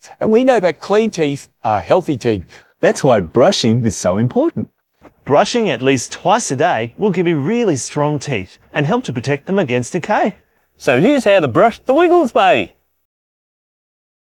And we know that clean teeth are healthy teeth. That's why brushing is so important. Brushing at least twice a day will give you really strong teeth and help to protect them against decay. So here's how to brush the Wiggles Way.